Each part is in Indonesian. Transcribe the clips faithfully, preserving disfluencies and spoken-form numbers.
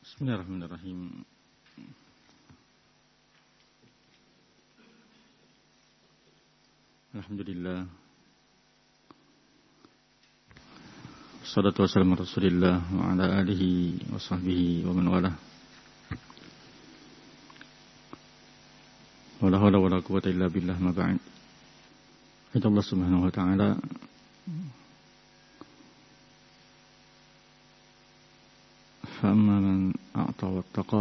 Bismillahirrahmanirrahim. Alhamdulillah. Wassalatu wassalamu ala Rasulillah wa ala alihi wa sahbihi wa man walah. Wala hawla wala quwwata illa billah, ma ba'd. Allah Subhanahu wa ta'ala فأما من أعطى واتقى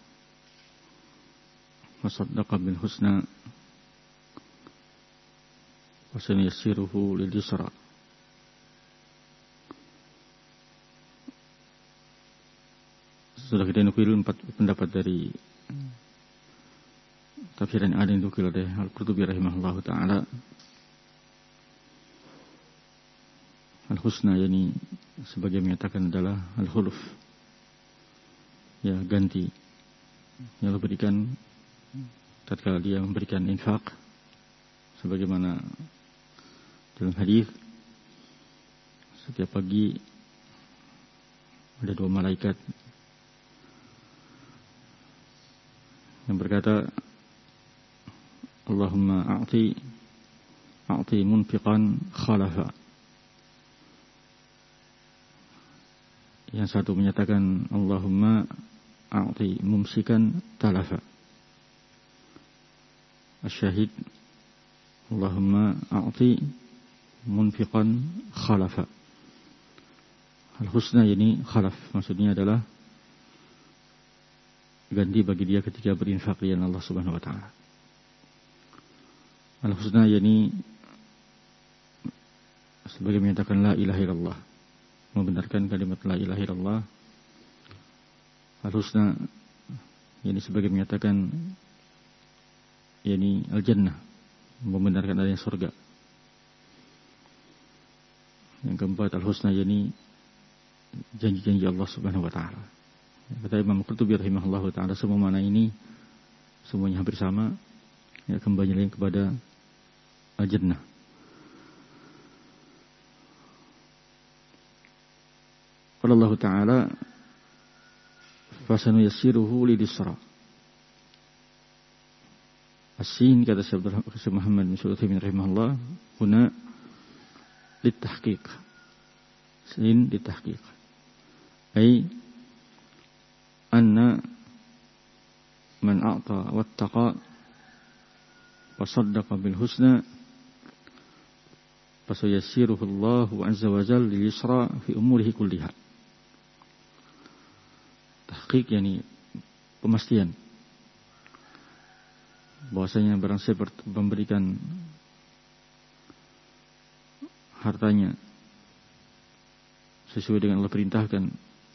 وصدق بالحسنى وسنيسره لليسرى. Sudah kita nukil empat pendapat dari tafsiran yang ada yang nukil oleh Al-Qurtubi rahimahullah ta'ala. Al-husna yani sebagai menyatakan adalah al-khuluf, ya ganti yang Allah berikan tatkala dia memberikan infak, sebagaimana dalam hadis setiap pagi ada dua malaikat yang berkata, Allahumma a'ti a'ti munfiqan khalafa. Yang satu menyatakan Allahumma a'ti mumsikan talafa. Asyahid Allahumma a'ti munfiqan khalafa. Al-husna yani khalaf, maksudnya adalah ganti bagi dia ketika berinfak di jalan Allah Subhanahu wa ta'ala. Al-husna yani sebagai menyatakan la ilaha illallah, membenarkan kalimat la ilaha illallah. Al-husna yani sebagai menyatakan yani al-jannah, membenarkan adanya surga. Yang keempat al-husna yani janji-janji Allah Subhanahu wa ta'ala. Kata Imam Qurtubi rahimahullah ta'ala, semua makna ini semuanya hampir sama, ya, kembali lagi kepada al-jannah. Qala Allah ta'ala fasanuyassiruhu lidisra. As-sin, kata Syekh Muhammad bin Shalih Al-Utsaimin rahimahullah, huna litahqiq. Sin litahqiq. Ay anna man a'ta wattaqa wa saddaqa bil husna fasayassiruhu Allahu azza wa jalla lil yusra fi umurihi kulliha. Tahqiq yani pemastian bahwasanya barang siapa memberikan hartanya sesuai dengan Allah perintahkan,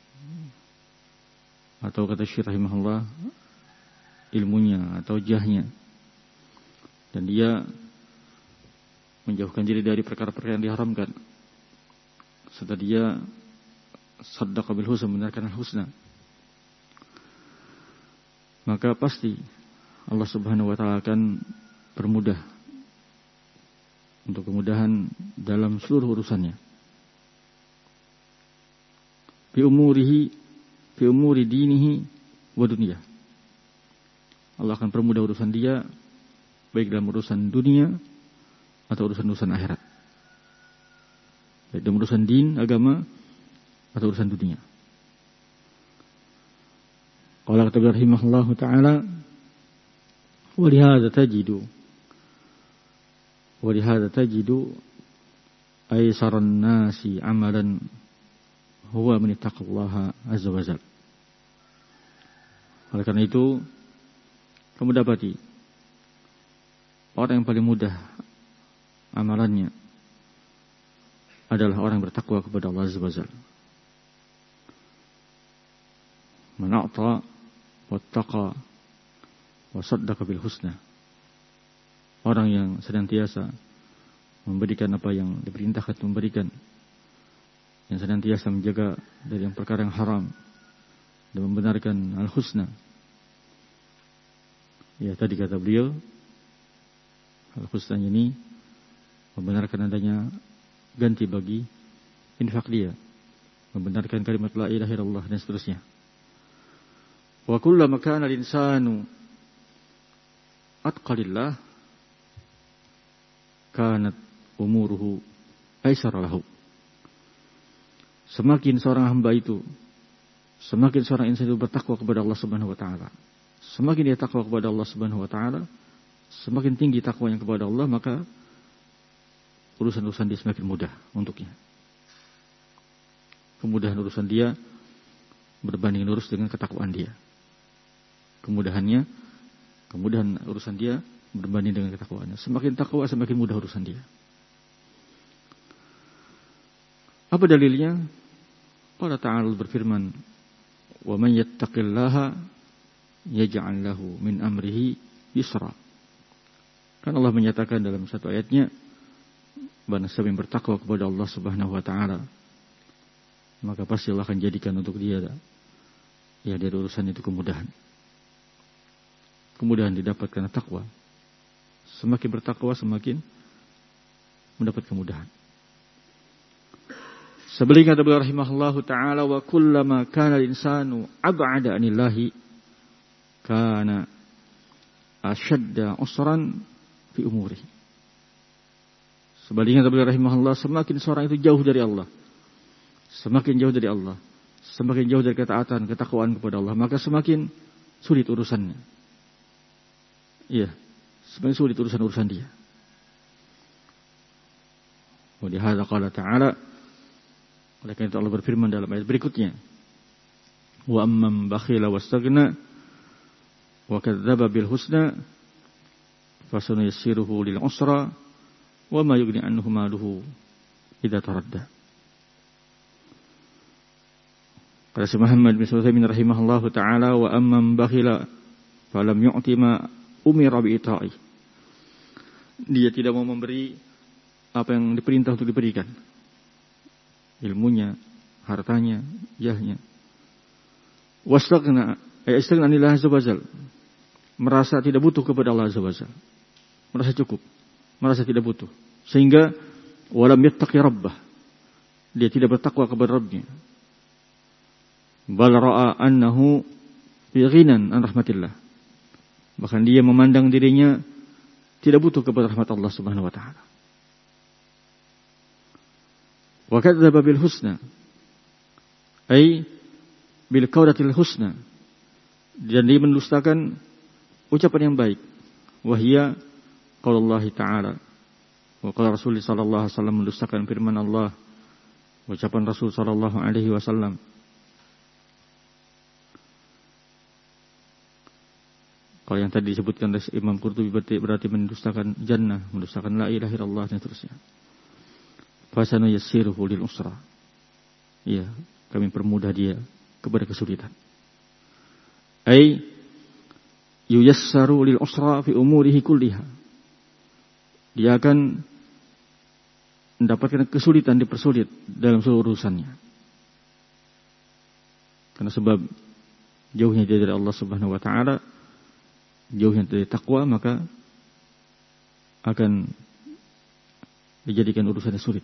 atau kata Syekh rahimahullah ilmunya atau jahnya, dan dia menjauhkan diri dari perkara-perkara yang diharamkan, serta dia saddaqa bil husna, membenarkan al-husna, maka pasti Allah Subhanahu wa ta'ala akan permudah untuk kemudahan dalam seluruh urusannya. Fi umurihi fi umuri dinihi wa dunia. Allah akan permudah urusan dia, baik dalam urusan dunia atau urusan-urusan akhirat. Baik dalam urusan din, agama, atau urusan dunia. Qala kata rahimahullahu ta'ala, wa lihadza tajidu wa lihadza tajidu aysaran nasi amalan huwa man ittaqallaha azza wa jalla. Oleh karena itu, kamu dapati orang yang paling mudah amalannya adalah orang yang bertakwa kepada Allah azza wa jalla. Man a'ta wattaqa wa saddaqa bil husna. Orang yang senantiasa memberikan apa yang diperintahkan memberikan, yang senantiasa menjaga dari yang perkara yang haram dan membenarkan al-husna. Ya, tadi kata beliau, al-husna ini membenarkan adanya ganti bagi infak dia, membenarkan kalimat la ilaha illallah dan seterusnya. Wa kullama kana al-insanu atqalillah kanat umuruhu aisara lahu. Semakin seorang hamba itu, semakin seorang insan itu bertakwa kepada Allah Subhanahu wa taala, semakin dia takwa kepada Allah Subhanahu wa taala, semakin tinggi takwanya kepada Allah, maka urusan-urusan dia semakin mudah untuknya. Kemudahan urusan dia berbanding lurus dengan ketakwaan dia. Kemudahannya, kemudahan urusan dia berbanding dengan ketakwaannya. Semakin takwa, semakin mudah urusan dia. Apa dalilnya? Allah Ta'ala berfirman, "Wa man yattaqillaha yaj'al lahu min amrihi yusra." Kan Allah menyatakan dalam satu ayatnya, barang siapa yang bertakwa kepada Allah Subhanahu wa taala, maka pasti Allah akan jadikan untuk dia ya dari urusan itu kemudahan. Kemudahan didapat karena takwa. Semakin bertakwa semakin mendapat kemudahan. Sebelumnya kata beliau rahimahullahu taala, wa kullama kana al-insanu ab'ada anillahi kana ashadda usran fi umurihi. Sebaliknya kata beliau rahimahullah, semakin seorang itu jauh dari Allah, semakin jauh dari Allah, semakin jauh dari ketaatan, ketakwaan kepada Allah, maka semakin sulit urusannya. Iya, semakin sulit urusan-urusan dia. Wa lihadza qala ta'ala, oleh karena itu Allah berfirman dalam ayat berikutnya, wa amman bakhila wastaghna wa kadzdzaba bil husna fasanuyassiruhu lil usra wa ma yughni anhu maluhu idza taradda. Kata Syekh Muhammad bin Sulaiman rahimahullahu taala, wa amman bakhila falam yu'ti ma umira bi ita'i. Dia tidak mau memberi apa yang diperintah untuk diberikan. Ilmunya, hartanya, jahnya. Wastaghna, ay istaghna anillah azza wajal. Merasa tidak butuh kepada Allah azza wajal. Merasa cukup, merasa tidak butuh. Sehingga walam yattaqi rabbah. Dia tidak bertakwa kepada Rabbnya. Bal ra'a annahu fi ghinan an rahmatillah. Bahkan dia memandang dirinya tidak butuh kepada rahmat Allah Subhanahu wa taala. Wa kadzdzaba bil husna, ay bil qawlatil husna, dan dia mendustakan ucapan yang baik. Wahia qaulullah ta'ala, wa qala Rasul sallallahu alaihi wasallam, mendustakan firman Allah, ucapan Rasul sallallahu alaihi wasallam. Kalau yang tadi disebutkan oleh Imam Qurtubi berarti, berarti mendustakan jannah, mendustakan la ilaha illallah dan seterusnya. Fasanu yassiruhu lil usra. Iya, kami permudah dia kepada kesulitan. Ai yuyassaru lil usra fi umurihi kulliha. Dia akan mendapatkan kesulitan, dipersulit dalam seluruh urusannya. Karena sebab jauhnya dia dari Allah Subhanahu wa taala, jauhnya dari takwa, maka akan dijadikan urusannya sulit.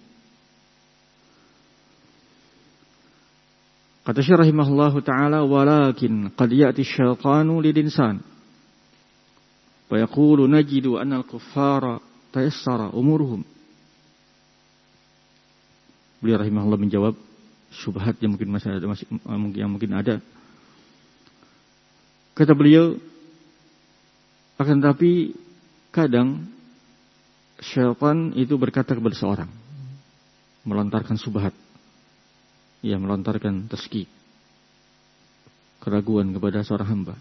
Kata Syekh rahimahullahu ta'ala, walakin qad ya'ti syaitanu lil insan wa yaqulu najidu anna al-kuffara tayassara umuruhum. Beliau rahimahullah menjawab syubhat yang mungkin masih ada, masih, yang mungkin ada. Kata beliau, akan tetapi kadang syaitan itu berkata kepada seorang, melontarkan syubhat, ia melontarkan tazkiyah, keraguan kepada seorang hamba.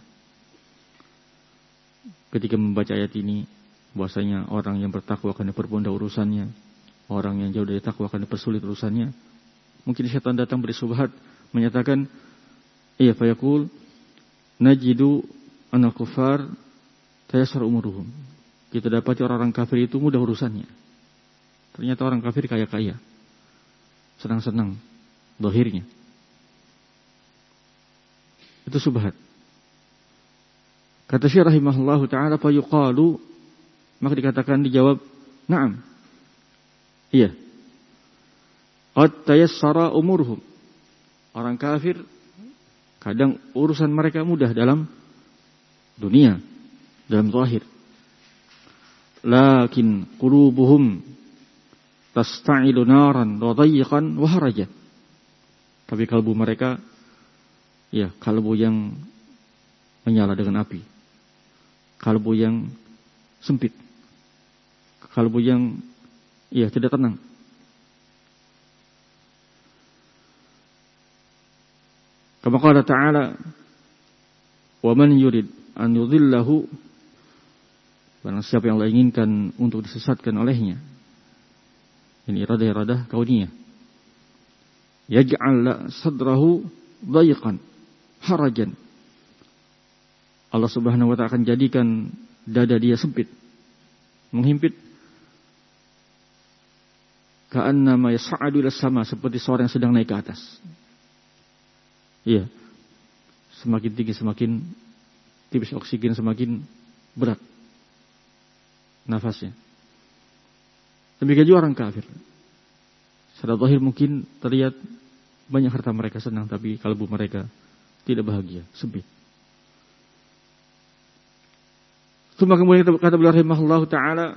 Ketika membaca ayat ini, bahwasanya orang yang bertakwa akan dipermudah urusannya, orang yang jauh dari takwa akan dipersulit urusannya. Mungkin syaitan datang beri syubhat, menyatakan, iya fayaqul najidu anal kufar tayassar umuruhum. Kita dapati orang-orang kafir itu mudah urusannya. Ternyata orang kafir kaya-kaya, senang-senang zahirnya. Itu syubhat. Kata Syekh rahimahullahu ta'ala, fa yuqalu, maka dikatakan, dijawab, na'am, iya, qad tayassara umurhum. Orang kafir Kadang urusan mereka mudah dalam dunia, dalam zahir. Lakin qulubuhum tasta'ilu naran wa dayyiqan wa harajan. Tapi kalbu mereka, ya, kalbu yang menyala dengan api. Kalbu yang sempit. Kalbu yang, ya, tidak tenang. Kama qala ta'ala, wa man yurid an yudhillahu, barang siapa yang Allah inginkan untuk disesatkan olehnya. Ini iradah-iradah kauniyah. Yaj'al sadrahu dayiqan harajan. Allah Subhanahu wa ta'ala akan jadikan dada dia sempit, menghimpit. Ka'annama yas'adu ila sama, seperti seorang yang sedang naik ke atas. Iya. Semakin tinggi semakin tipis oksigen, semakin berat nafasnya. Demikian juga orang kafir. Secara zahir mungkin terlihat banyak harta mereka senang, tapi kalbu mereka tidak bahagia, sempit. Cuma kemudian kata beliau rahimahullah ta'ala,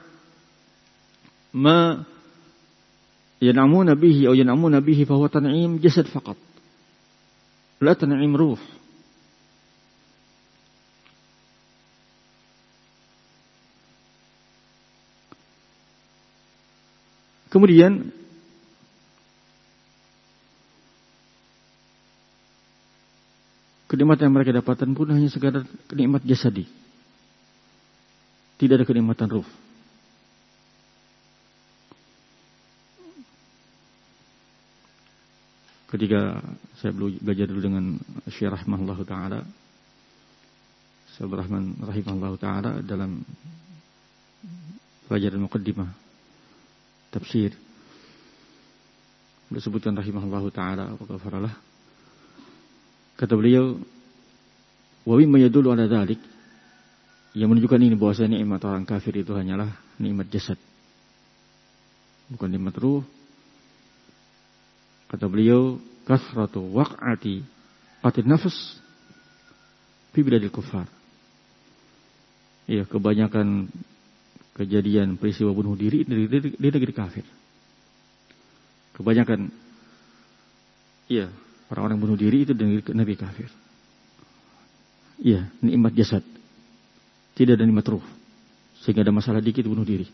ma yan'amuna bihi aw yan'amuna bihi fa huwa tan'im jasad faqat, la tan'im ruh. Kemudian kenikmatan yang mereka dapatkan pun hanya sekadar kenikmat jasadi. Tidak ada kenikmatan ruh. Ketika saya belajar dulu dengan Syekh rahimahullah ta'ala, Syekh Rahman rahimahullah ta'ala, dalam pelajaran muqaddimah tafsir, beliau sebutkan rahimahullah ta'ala wa ghafaralah, kata beliau, wa mimma yadullu ala dzalik, yang menunjukkan ini bahwasanya nikmat orang kafir itu hanyalah nikmat jasad, bukan nikmat ruh. Kata beliau, kasratu waq'ati qatil nafs fi biladil kuffar. Iya, kebanyakan kejadian peristiwa bunuh diri di, di, di negeri kafir. Kebanyakan, iya, orang-orang bunuh diri itu di negeri kafir. Iya, nikmat jasad, tidak ada nikmat ruh, sehingga ada masalah dikit bunuh diri.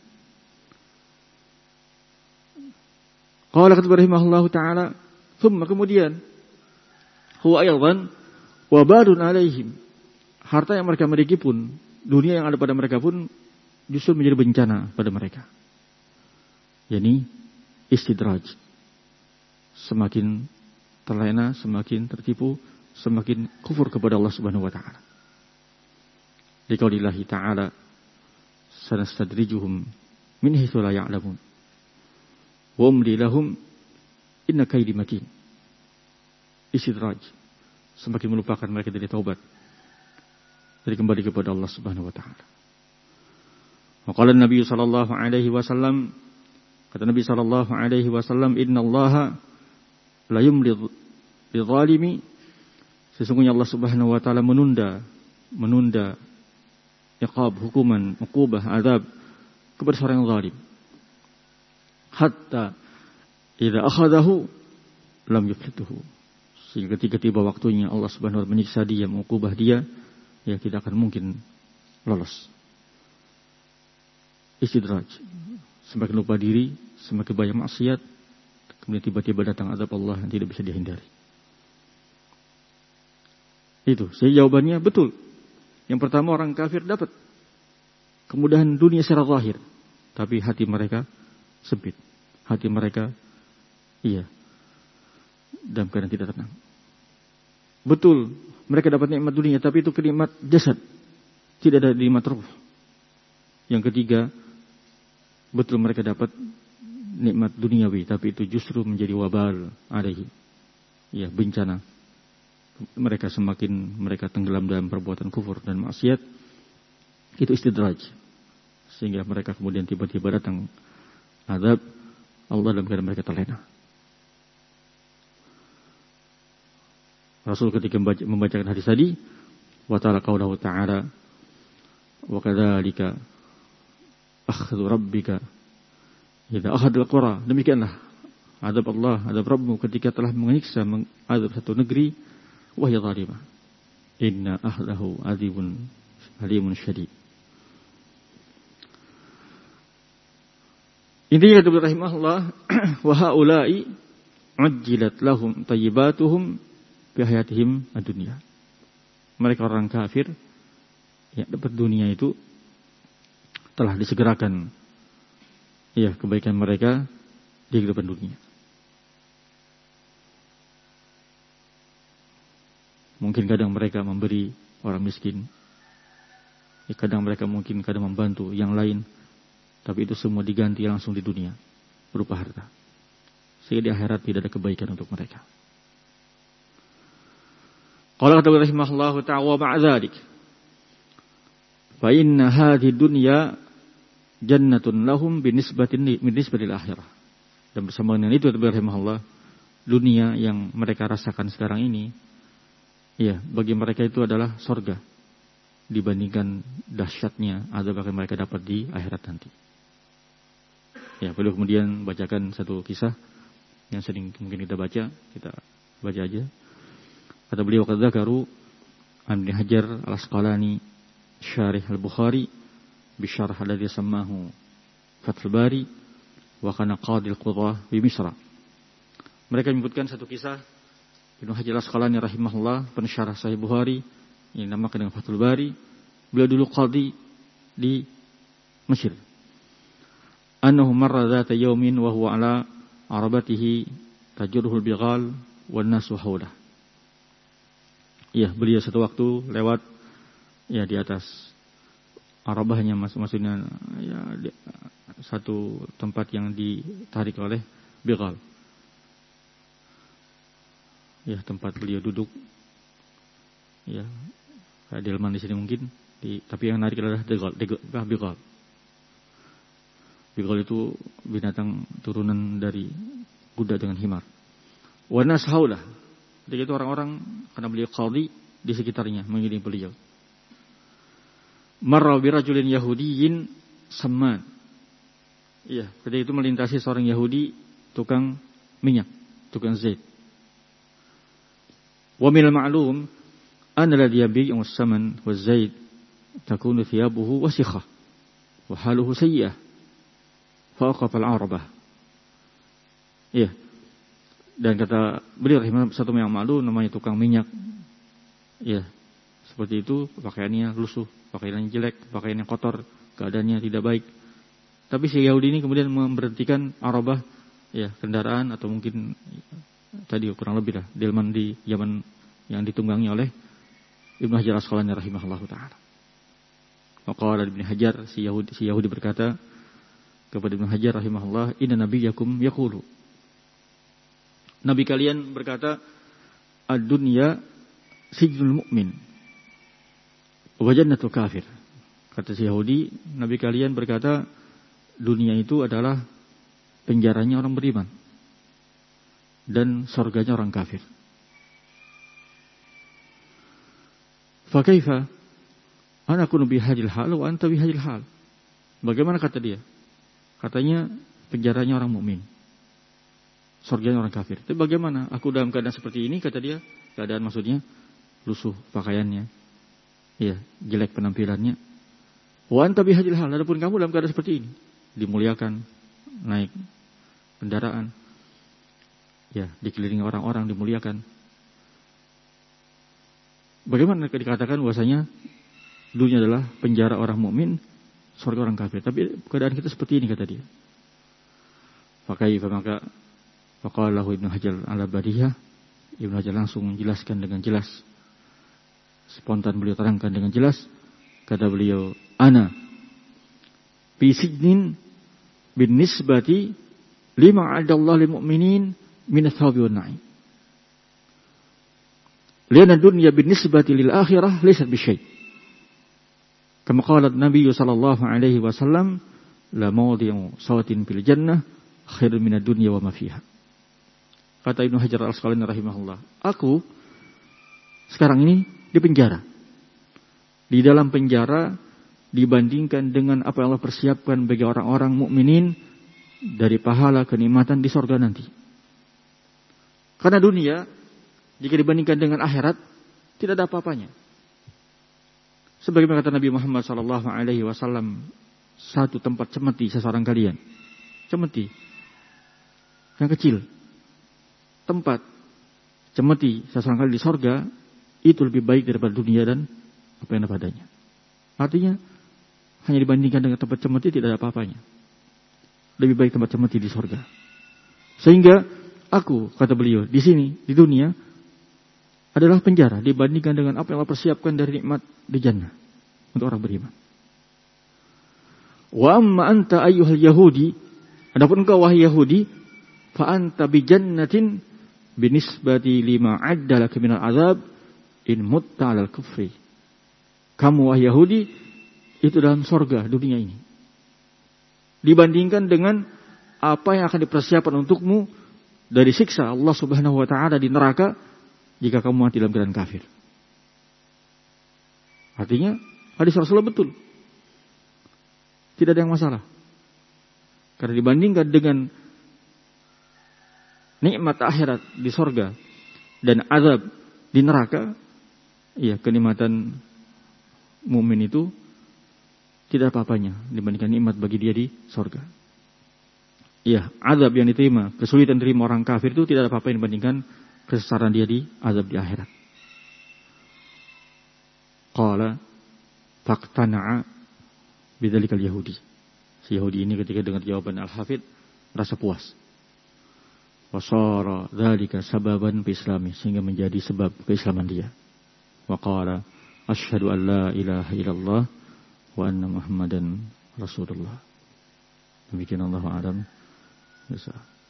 Qala kata rahimahullahu ta'ala, thumma, kemudian, huwa aydan wabalun alaihim, harta yang mereka miliki pun, dunia yang ada pada mereka pun justru menjadi bencana pada mereka. Yani istidraj. Semakin terlena, semakin tertipu, semakin kufur kepada Allah Subhanahu wa ta'ala. Liqaulillahi ta'ala, sanastadrijuhum min haitsu la ya'lamun wa umli lahum inna kaidi matin. Istidraj. Semakin melupakan mereka dari taubat, dari kembali kepada Allah Subhanahu wa ta'ala. Wa qala Nabi sallallahu alaihi wasallam, kata Nabi sallallahu alaihi wasallam, innallaha la yumli lidzalimi, sesungguhnya Allah Subhanahu wa ta'ala menunda menunda iqab, hukuman, uqubah, azab kepada seorang yang zalim, hatta idza akhadahu lam yuflituhu, sehingga ketika tiba waktunya Allah Subhanahu wa ta'ala menyiksa dia, mengukubah dia, ya tidak akan mungkin lolos. Istidraj. Semakin lupa diri, semakin banyak maksiat, kemudian tiba-tiba datang azab Allah yang tidak bisa dihindari. Itu. Jadi jawabannya betul. Yang pertama, orang kafir dapat kemudahan dunia secara zahir, tapi hati mereka sempit. Hati mereka, iya, dalam keadaan tidak tenang. Betul, mereka dapat nikmat dunia, tapi itu kenikmat jasad, tidak ada nikmat ruh. Yang ketiga, betul mereka dapat nikmat duniawi, tapi itu justru menjadi wabal alaihi, ya, bencana. Mereka semakin mereka tenggelam dalam perbuatan kufur dan maksiat, itu istidraj, sehingga mereka kemudian tiba-tiba datang azab Allah dalam keadaan mereka terlena. Rasul ketika membacakan hadis tadi, wa ta'ala qaulahu ta'ala wa kadzalika akhdhu rabbika idza akhadha al-qura. Demikianlah azab Allah, azab Rabbmu ketika telah menyiksa mengadab satu negeri wahya zalimah. Inna ahlahu adzibun alimun syadid. Intinya kata rahimahullah, wa haula'i ajjilat lahum tayyibatuhum fi hayatihim ad-dunya. Mereka orang kafir yang dapat dunia itu telah disegerakan ya kebaikan mereka di kehidupan dunia. Mungkin kadang mereka memberi orang miskin, ya, kadang mereka mungkin kadang membantu yang lain, tapi itu semua diganti langsung di dunia berupa harta. Sehingga di akhirat tidak ada kebaikan untuk mereka. Qala kata rahimahullahu ta'ala wa ma'adzalik fa inna hadhihi dunya jannatun lahum binisbatin binisbatil akhirah. Dan bersama dengan itu kata rahimahullah, dunia yang mereka rasakan sekarang ini ya bagi mereka itu adalah surga dibandingkan dahsyatnya azab yang mereka dapat di akhirat nanti. Ya, perlu kemudian bacakan satu kisah yang sering mungkin kita baca, kita baca aja. Kata beliau, qad dzakaru an Ibnu Hajar Al-Asqalani syarih Al-Bukhari bi syarh alladhi sammahu Fathul Bari wa kana qadil qudah bi Misra. Mereka menyebutkan satu kisah Ibnu Hajar Al-Asqalani rahimahullah, pensyarah Sahih Bukhari yang dinamakan dengan Fathul Bari. Beliau dulu qadhi di Mesir. Annahu marra dzata yaumin wa huwa ala arabatihi tajurruhul bighal wan nasu hawlah. Ya, beliau satu waktu lewat ya di atas arabahnya, mas, maksudnya ya di, satu tempat yang ditarik oleh bighal. Ya, tempat beliau duduk. Ya, kayak delman di sini mungkin, di, tapi yang narik adalah bighal, bighal. Bighal itu binatang turunan dari kuda dengan himar. Wa nas haulah. Ketika itu orang-orang karena beliau qadhi di sekitarnya mengiringi beliau. Marra bi rajulin yahudiyyin samman. Iya, ketika itu melintasi seorang Yahudi tukang minyak, tukang zait. Wa min al-ma'lum anna alladhi yabi'u as-saman wa az-zait takunu thiyabuhu wasikhah wa haluhu sayyi'ah. Faqaf al-arabah. Iya. Dan kata beliau rahimahullah, satu yang malu namanya tukang minyak. Ya, seperti itu, pakaiannya lusuh, pakaiannya jelek, pakaiannya kotor, keadaannya tidak baik. Tapi si Yahudi ini kemudian memberhentikan arabah, ya, kendaraan atau mungkin tadi kurang lebih lah delman di Yaman yang ditunggangi oleh Ibnu Hajar Al-Asqalani rahimahullahu taala. Maka Ibnu Hajar si Yahudi si Yahudi berkata kepada Ibnu Hajar rahimahullah, "Inna nabiyyakum yaqulu." Nabi kalian berkata, "Ad-dunya sijnul mu'min wa jannatul kafir." Kata si Yahudi, Nabi kalian berkata, dunia itu adalah penjaranya orang beriman dan surganya orang kafir. Fa kaifa ana akunu bi hadhil hal wa anta bi hadhil hal? Bagaimana kata dia? Katanya penjaranya orang mukmin, surganya orang kafir. Tapi bagaimana aku dalam keadaan seperti ini? Kata dia, keadaan maksudnya lusuh pakaiannya, ya, jelek penampilannya. Wa anta bi hadhil hal, adapun kamu dalam keadaan seperti ini, dimuliakan, naik kendaraan, ya, dikelilingi orang-orang, dimuliakan. Bagaimana dikatakan bahwasanya dunia adalah penjara orang mukmin, surga orang kafir. Tapi keadaan kita seperti ini, kata dia. Fakaifa, maka faqalahu Ibnu Hajar al-Badiyah. Ibnu Hajar langsung menjelaskan dengan jelas. Spontan beliau terangkan dengan jelas. Kata beliau, ana fi sijnin bin nisbati lima adallahu lil mu'minin min ath-thawabi wan na'im. Lianna dunya bin nisbati lil akhirah laysat bi syai'. Kama qala an-nabiy sallallahu alaihi wasallam, la mawdi'u sawatin fil jannah khairun minad dunya wa ma fiha. Kata Ibnu Hajar Al-Asqalani rahimahullah, aku sekarang ini di penjara. Di dalam penjara dibandingkan dengan apa yang Allah persiapkan bagi orang-orang mukminin dari pahala kenikmatan di surga nanti. Karena dunia jika dibandingkan dengan akhirat tidak ada apa-apanya. Sebagaimana kata Nabi Muhammad sallallahu alaihi wasallam, satu tempat cemeti seseorang kalian. Cemeti yang kecil. Tempat cemeti seseorang kalian di surga itu lebih baik daripada dunia dan apa yang ada padanya. Artinya hanya dibandingkan dengan tempat cemeti tidak ada apa-apanya. Lebih baik tempat cemeti di surga. Sehingga aku, kata beliau, di sini di dunia adalah penjara dibandingkan dengan apa yang Allah persiapkan dari nikmat di jannah untuk orang beriman. Wa amma anta ayyuhal yahudi, adapun engkau wahai Yahudi, fa anta bi jannatin binisbati lima adda laka minal azab in mutta 'alal kufri. Kamu wahai Yahudi itu dalam surga dunia ini. Dibandingkan dengan apa yang akan dipersiapkan untukmu dari siksa Allah Subhanahu wa taala di neraka jika kamu mati dalam keadaan kafir. Artinya hadis Rasulullah betul. Tidak ada yang masalah. Karena dibandingkan dengan nikmat akhirat di surga dan azab di neraka, ya kenikmatan mukmin itu tidak apa-apanya dibandingkan nikmat bagi dia di surga. Ya, azab yang diterima, kesulitan diterima orang kafir itu tidak ada apa-apa yang dibandingkan kesesaran dia di azab di akhirat. Qala faqtana'a bidzalikal yahudi. Si Yahudi ini ketika dengar jawaban Al-Hafidz merasa puas. Wa shara dzalika sababan fi islami, sehingga menjadi sebab keislaman dia. Wa qala asyhadu an la ilaha illallah wa anna Muhammadan Rasulullah. Demikian, Allahu a'lam. Bisa.